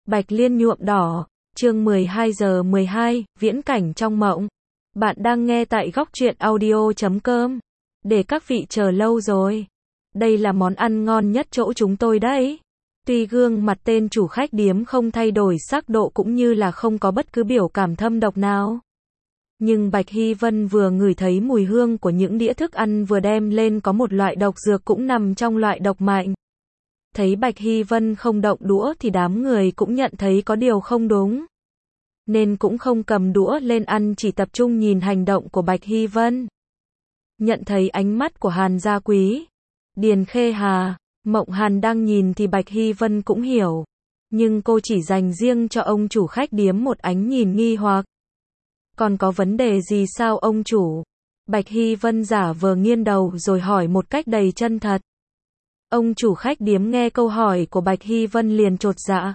Bạch Liên nhuộm đỏ, chương 12 giờ 12, viễn cảnh trong mộng. Bạn đang nghe tại góc truyện audio.com. Để các vị chờ lâu rồi. Đây là món ăn ngon nhất chỗ chúng tôi đấy. Tuy gương mặt tên chủ khách điếm không thay đổi sắc độ cũng như là không có bất cứ biểu cảm thâm độc nào. Nhưng Bạch Hy Vân vừa ngửi thấy mùi hương của những đĩa thức ăn vừa đem lên có một loại độc dược cũng nằm trong loại độc mạnh. Thấy Bạch Hy Vân không động đũa thì đám người cũng nhận thấy có điều không đúng. Nên cũng không cầm đũa lên ăn, chỉ tập trung nhìn hành động của Bạch Hy Vân. Nhận thấy ánh mắt của Hàn Gia Quý, Điền Khê Hà, Mộng Hàn đang nhìn thì Bạch Hy Vân cũng hiểu. Nhưng cô chỉ dành riêng cho ông chủ khách điếm một ánh nhìn nghi hoặc. Còn có vấn đề gì sao ông chủ? Bạch Hy Vân giả vờ nghiêng đầu rồi hỏi một cách đầy chân thật. Ông chủ khách điếm nghe câu hỏi của Bạch Hy Vân liền chột dạ.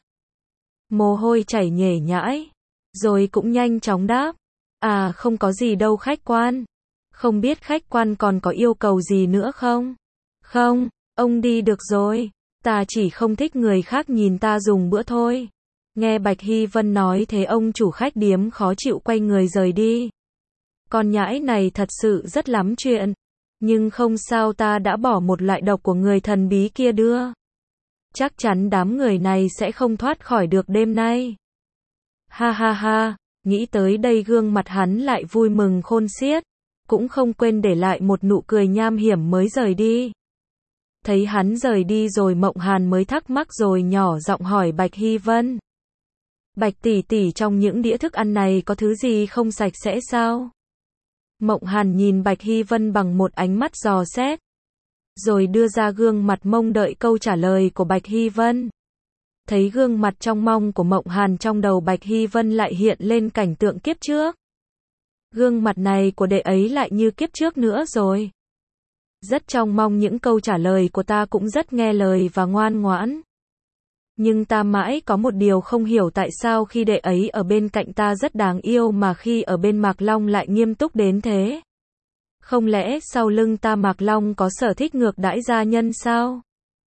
Mồ hôi chảy nhễ nhãi. Rồi cũng nhanh chóng đáp. À không có gì đâu khách quan. Không biết khách quan còn có yêu cầu gì nữa không? Không, ông đi được rồi. Ta chỉ không thích người khác nhìn ta dùng bữa thôi. Nghe Bạch Hy Vân nói thế ông chủ khách điếm khó chịu quay người rời đi. Con nhãi này thật sự rất lắm chuyện. Nhưng không sao, ta đã bỏ một loại độc của người thần bí kia đưa. Chắc chắn đám người này sẽ không thoát khỏi được đêm nay. Ha ha ha, nghĩ tới đây gương mặt hắn lại vui mừng khôn xiết. Cũng không quên để lại một nụ cười nham hiểm mới rời đi. Thấy hắn rời đi rồi Mộng Hàn mới thắc mắc rồi nhỏ giọng hỏi Bạch Hy Vân. Bạch tỷ tỷ, trong những đĩa thức ăn này có thứ gì không sạch sẽ sao? Mộng Hàn nhìn Bạch Hy Vân bằng một ánh mắt dò xét. Rồi đưa ra gương mặt mong đợi câu trả lời của Bạch Hy Vân. Thấy gương mặt trong mong của Mộng Hàn, trong đầu Bạch Hy Vân lại hiện lên cảnh tượng kiếp trước. Gương mặt này của đệ ấy lại như kiếp trước nữa rồi. Rất trông mong những câu trả lời của ta cũng rất nghe lời và ngoan ngoãn. Nhưng ta mãi có một điều không hiểu, tại sao khi đệ ấy ở bên cạnh ta rất đáng yêu mà khi ở bên Mạc Long lại nghiêm túc đến thế? Không lẽ sau lưng ta Mạc Long có sở thích ngược đãi gia nhân sao?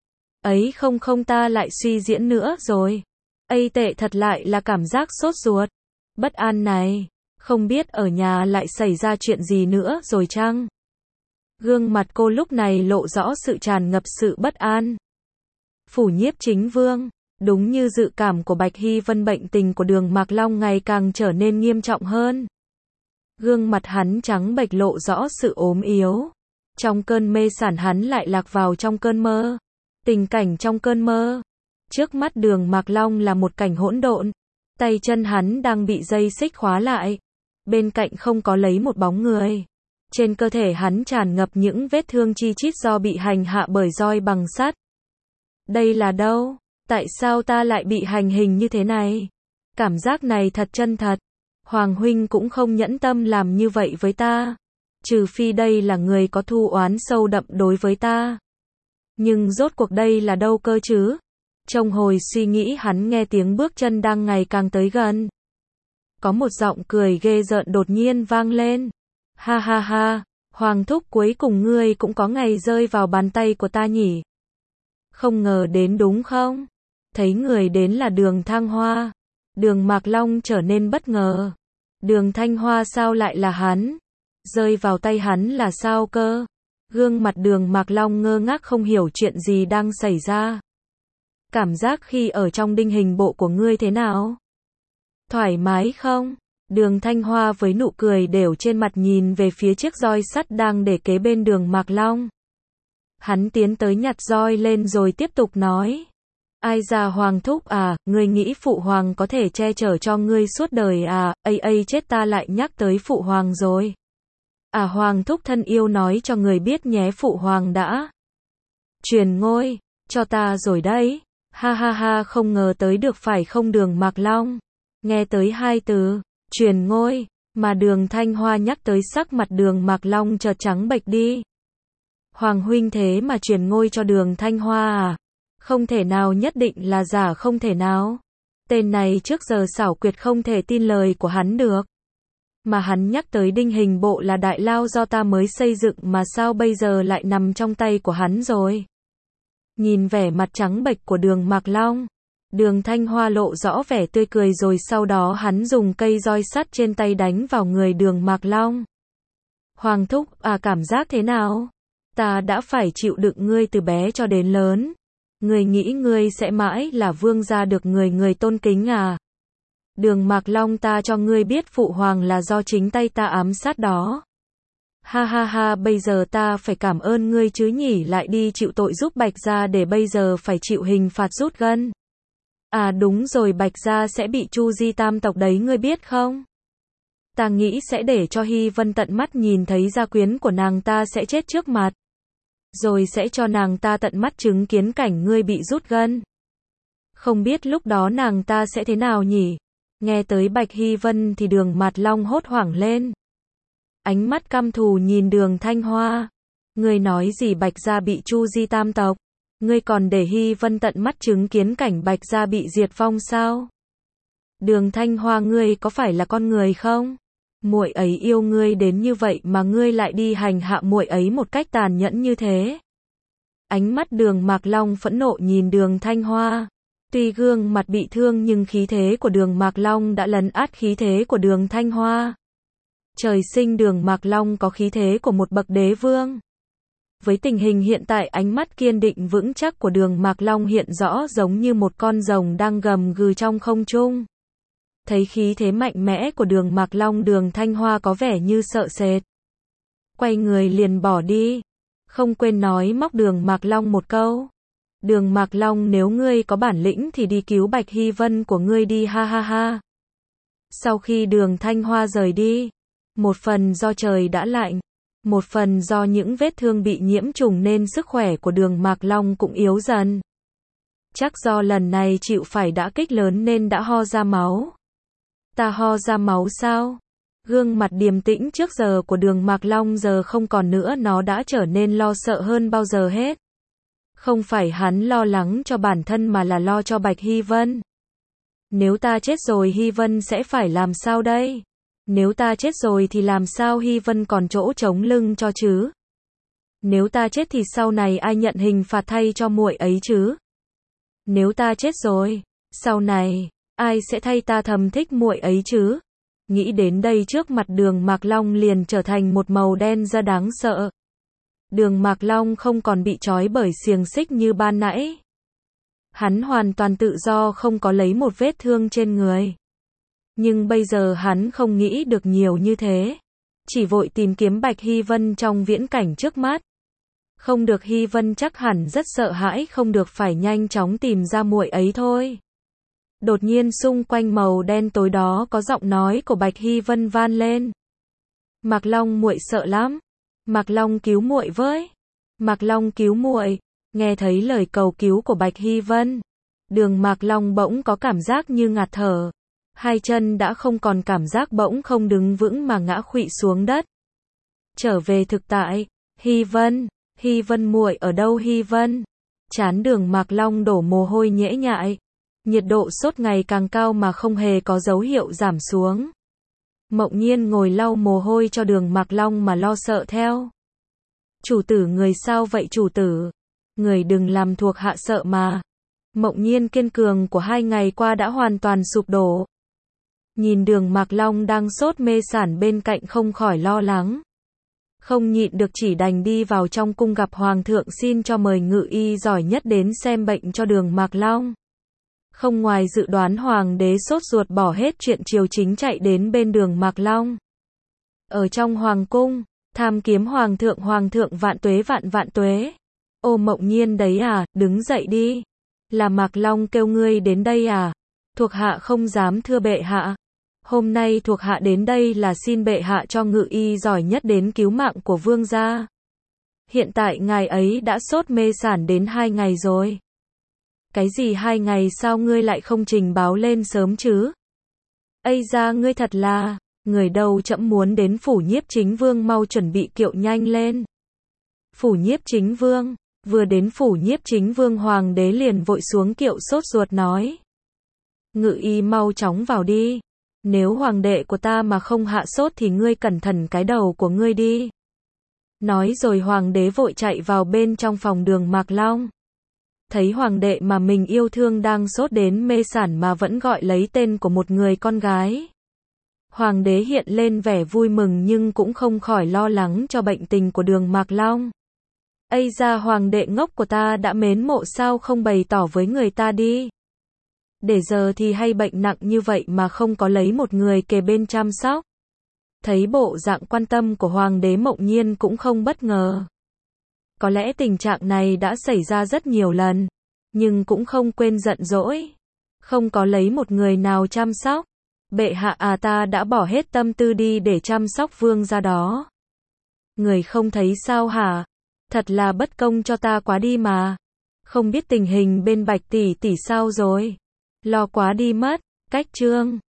Ấy không không, ta lại suy diễn nữa rồi. Ây tệ thật, lại là cảm giác sốt ruột, bất an này. Không biết ở nhà lại xảy ra chuyện gì nữa rồi chăng? Gương mặt cô lúc này lộ rõ sự tràn ngập sự bất an. Phủ Nhiếp Chính Vương. Đúng như dự cảm của Bạch Hy Vân, bệnh tình của Đường Mạc Long ngày càng trở nên nghiêm trọng hơn. Gương mặt hắn trắng bệch lộ rõ sự ốm yếu. Trong cơn mê sản hắn lại lạc vào trong cơn mơ. Tình cảnh trong cơn mơ. Trước mắt Đường Mạc Long là một cảnh hỗn độn. Tay chân hắn đang bị dây xích khóa lại. Bên cạnh không có lấy một bóng người. Trên cơ thể hắn tràn ngập những vết thương chi chít do bị hành hạ bởi roi bằng sắt. Đây là đâu? Tại sao ta lại bị hành hình như thế này? Cảm giác này thật chân thật. Hoàng huynh cũng không nhẫn tâm làm như vậy với ta. Trừ phi đây là người có thù oán sâu đậm đối với ta. Nhưng rốt cuộc đây là đâu cơ chứ? Trong hồi suy nghĩ hắn nghe tiếng bước chân đang ngày càng tới gần. Có một giọng cười ghê rợn đột nhiên vang lên. Ha ha ha, Hoàng thúc, cuối cùng ngươi cũng có ngày rơi vào bàn tay của ta nhỉ? Không ngờ đến đúng không? Thấy người đến là Đường Thăng Hoa. Đường Mạc Long trở nên bất ngờ. Đường Thanh Hoa sao lại là hắn? Rơi vào tay hắn là sao cơ? Gương mặt Đường Mạc Long ngơ ngác không hiểu chuyện gì đang xảy ra. Cảm giác khi ở trong đinh hình bộ của ngươi thế nào? Thoải mái không? Đường Thanh Hoa với nụ cười đều trên mặt nhìn về phía chiếc roi sắt đang để kế bên Đường Mạc Long. Hắn tiến tới nhặt roi lên rồi tiếp tục nói. Ai già Hoàng thúc à, ngươi nghĩ phụ hoàng có thể che chở cho ngươi suốt đời à? Chết, ta lại nhắc tới phụ hoàng rồi. À Hoàng thúc thân yêu, nói cho người biết nhé, phụ hoàng đã truyền ngôi cho ta rồi đấy. Ha ha ha, không ngờ tới được phải không Đường Mạc Long? Nghe tới hai từ truyền ngôi mà Đường Thanh Hoa nhắc tới, sắc mặt Đường Mạc Long chợt trắng bệch đi. Hoàng huynh thế mà truyền ngôi cho Đường Thanh Hoa à? Không thể nào, nhất định là giả, không thể nào. Tên này trước giờ xảo quyệt, không thể tin lời của hắn được. Mà hắn nhắc tới đinh hình bộ là đại lao do ta mới xây dựng mà sao bây giờ lại nằm trong tay của hắn rồi? Nhìn vẻ mặt trắng bệch của Đường Mạc Long, Đường Thanh Hoa lộ rõ vẻ tươi cười rồi sau đó hắn dùng cây roi sắt trên tay đánh vào người Đường Mạc Long. Hoàng thúc, cảm giác thế nào? Ta đã phải chịu đựng ngươi từ bé cho đến lớn. Ngươi nghĩ ngươi sẽ mãi là vương gia được người tôn kính à? Đường Mạc Long, ta cho ngươi biết phụ hoàng là do chính tay ta ám sát đó. Ha ha ha, bây giờ ta phải cảm ơn ngươi chứ nhỉ, lại đi chịu tội giúp Bạch gia để bây giờ phải chịu hình phạt rút gân. À đúng rồi, Bạch gia sẽ bị Chu Di tam tộc đấy, ngươi biết không? Ta nghĩ sẽ để cho Hy Vân tận mắt nhìn thấy gia quyến của nàng ta sẽ chết trước mặt. Rồi sẽ cho nàng ta tận mắt chứng kiến cảnh ngươi bị rút gân. Không biết lúc đó nàng ta sẽ thế nào nhỉ? Nghe tới Bạch Hy Vân thì Đường Mạc Long hốt hoảng lên. Ánh mắt căm thù nhìn Đường Thanh Hoa. Ngươi nói gì Bạch gia bị Chu Di tam tộc? Ngươi còn để Hy Vân tận mắt chứng kiến cảnh Bạch gia bị diệt vong sao? Đường Thanh Hoa, ngươi có phải là con người không? Muội ấy yêu ngươi đến như vậy mà ngươi lại đi hành hạ muội ấy một cách tàn nhẫn như thế. Ánh mắt Đường Mạc Long phẫn nộ nhìn Đường Thanh Hoa. Tuy gương mặt bị thương nhưng khí thế của Đường Mạc Long đã lấn át khí thế của Đường Thanh Hoa. Trời sinh Đường Mạc Long có khí thế của một bậc đế vương. Với tình hình hiện tại, ánh mắt kiên định vững chắc của Đường Mạc Long hiện rõ giống như một con rồng đang gầm gừ trong không trung. Thấy khí thế mạnh mẽ của Đường Mạc Long, Đường Thanh Hoa có vẻ như sợ sệt. Quay người liền bỏ đi. Không quên nói móc Đường Mạc Long một câu. Đường Mạc Long, nếu ngươi có bản lĩnh thì đi cứu Bạch Hy Vân của ngươi đi, ha ha ha. Sau khi Đường Thanh Hoa rời đi, một phần do trời đã lạnh, một phần do những vết thương bị nhiễm trùng nên sức khỏe của Đường Mạc Long cũng yếu dần. Chắc do lần này chịu phải đả kích lớn nên đã ho ra máu. Ta ho ra máu sao? Gương mặt điềm tĩnh trước giờ của Đường Mạc Long giờ không còn nữa, nó đã trở nên lo sợ hơn bao giờ hết. Không phải hắn lo lắng cho bản thân mà là lo cho Bạch Hy Vân. Nếu ta chết rồi Hy Vân sẽ phải làm sao đây? Nếu ta chết rồi thì làm sao Hy Vân còn chỗ chống lưng cho chứ? Nếu ta chết thì sau này ai nhận hình phạt thay cho muội ấy chứ? Nếu ta chết rồi, sau này ai sẽ thay ta thầm thích muội ấy chứ? Nghĩ đến đây, trước mặt Đường Mạc Long liền trở thành một màu đen ra đáng sợ. Đường Mạc Long không còn bị trói bởi xiềng xích như ban nãy. Hắn hoàn toàn tự do, không có lấy một vết thương trên người. Nhưng bây giờ hắn không nghĩ được nhiều như thế. Chỉ vội tìm kiếm Bạch Hy Vân trong viễn cảnh trước mắt. Không được, Hy Vân chắc hẳn rất sợ hãi, không được, phải nhanh chóng tìm ra muội ấy thôi. Đột nhiên xung quanh màu đen tối đó có giọng nói của Bạch Hy Vân vang lên. Mạc Long, muội sợ lắm. Mạc Long, cứu muội với. Mạc Long, cứu muội. Nghe thấy lời cầu cứu của Bạch Hy Vân, Đường Mạc Long bỗng có cảm giác như ngạt thở. Hai chân đã không còn cảm giác, bỗng không đứng vững mà ngã khuỵu xuống đất. Trở về thực tại. Hy Vân muội ở đâu Hy Vân? Trán Đường Mạc Long đổ mồ hôi nhễ nhại. Nhiệt độ sốt ngày càng cao mà không hề có dấu hiệu giảm xuống. Mộng Nhiên ngồi lau mồ hôi cho Đường Mạc Long mà lo sợ theo. Chủ tử, người sao vậy chủ tử? Người đừng làm thuộc hạ sợ mà. Mộng Nhiên kiên cường của 2 ngày qua đã hoàn toàn sụp đổ. Nhìn Đường Mạc Long đang sốt mê sảng bên cạnh không khỏi lo lắng. Không nhịn được chỉ đành đi vào trong cung gặp Hoàng thượng xin cho mời ngự y giỏi nhất đến xem bệnh cho Đường Mạc Long. Không ngoài dự đoán, Hoàng đế sốt ruột bỏ hết chuyện triều chính chạy đến bên Đường Mạc Long. Ở trong Hoàng cung, tham kiếm Hoàng thượng vạn tuế vạn tuế. Ô Mộng Nhiên đấy à, đứng dậy đi. Là Mạc Long kêu ngươi đến đây à? Thuộc hạ không dám thưa bệ hạ. Hôm nay thuộc hạ đến đây là xin bệ hạ cho ngự y giỏi nhất đến cứu mạng của vương gia. Hiện tại ngài ấy đã sốt mê sảng đến 2 ngày rồi. Cái gì 2 ngày, sao ngươi lại không trình báo lên sớm chứ? Ây da, ngươi thật là, người đâu, trẫm muốn đến phủ Nhiếp Chính Vương, mau chuẩn bị kiệu nhanh lên. Phủ Nhiếp Chính Vương, vừa đến phủ Nhiếp Chính Vương, Hoàng đế liền vội xuống kiệu sốt ruột nói. Ngự y mau chóng vào đi. Nếu hoàng đệ của ta mà không hạ sốt thì ngươi cẩn thận cái đầu của ngươi đi. Nói rồi Hoàng đế vội chạy vào bên trong phòng Đường Mạc Long. Thấy hoàng đệ mà mình yêu thương đang sốt đến mê sản mà vẫn gọi lấy tên của một người con gái. Hoàng đế hiện lên vẻ vui mừng nhưng cũng không khỏi lo lắng cho bệnh tình của Đường Mạc Long. Ây da, hoàng đệ ngốc của ta đã mến mộ sao không bày tỏ với người ta đi. Để giờ thì hay bệnh nặng như vậy mà không có lấy một người kề bên chăm sóc. Thấy bộ dạng quan tâm của hoàng đế, Mộng Nhiên cũng không bất ngờ. Có lẽ tình trạng này đã xảy ra rất nhiều lần, nhưng cũng không quên giận dỗi. Không có lấy một người nào chăm sóc. Bệ hạ à, ta đã bỏ hết tâm tư đi để chăm sóc vương gia đó. Người không thấy sao hả? Thật là bất công cho ta quá đi mà. Không biết tình hình bên Bạch tỷ tỷ sao rồi? Lo quá đi mất. Cách chương